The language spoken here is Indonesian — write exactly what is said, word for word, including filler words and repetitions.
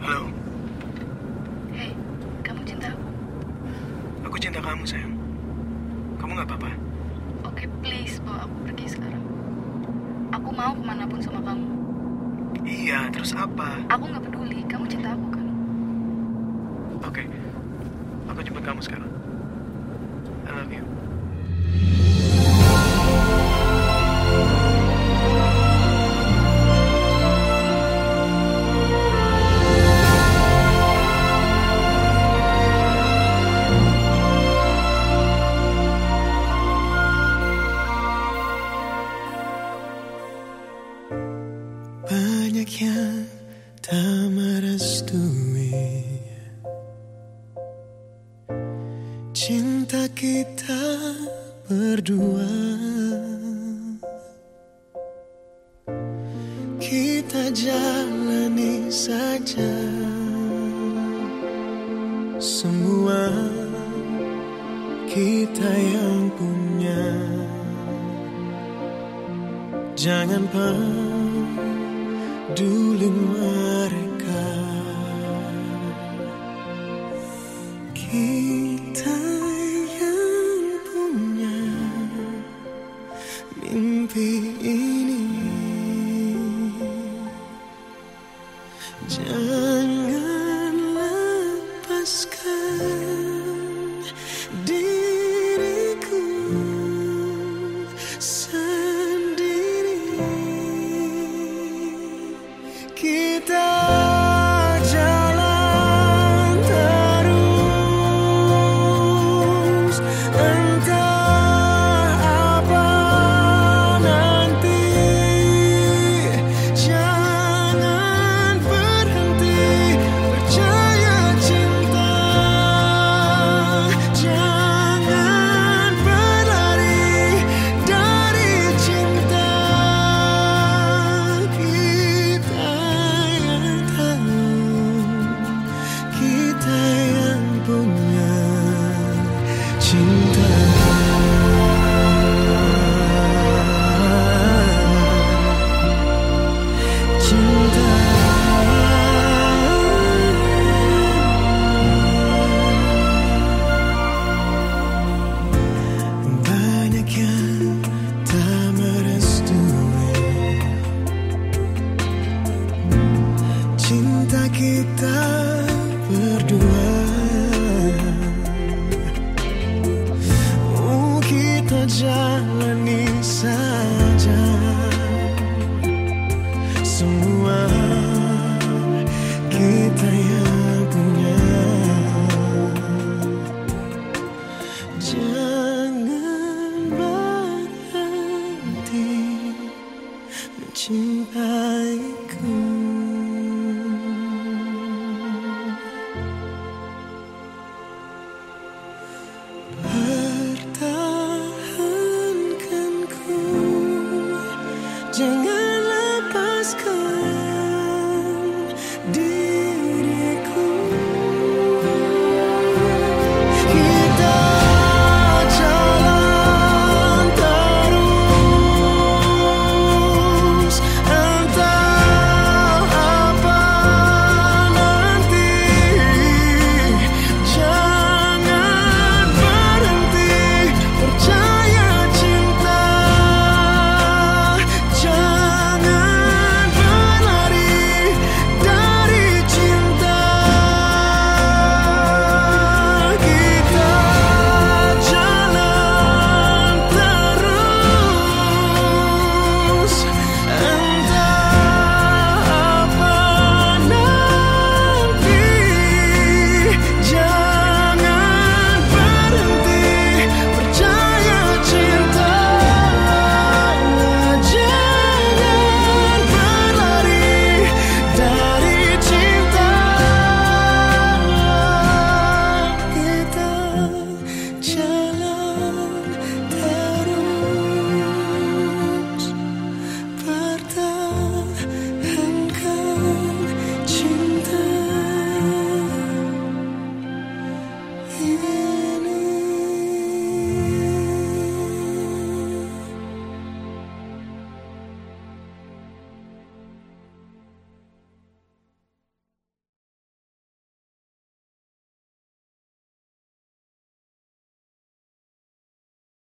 Halo, Hei, kamu cinta aku? aku cinta kamu sayang. Kamu gak apa-apa? Oke, please bawa aku pergi sekarang. Aku mau kemanapun sama kamu. Iya, terus apa? Aku gak peduli, kamu cinta aku kan? Oke, aku jemput kamu sekarang. I love you. Banyak yang tak merestui cinta kita berdua. Kita jalani saja semua kita yang punya. Jangan peduli mereka. Kita yang punya mimpi ini. Jangan lepaskan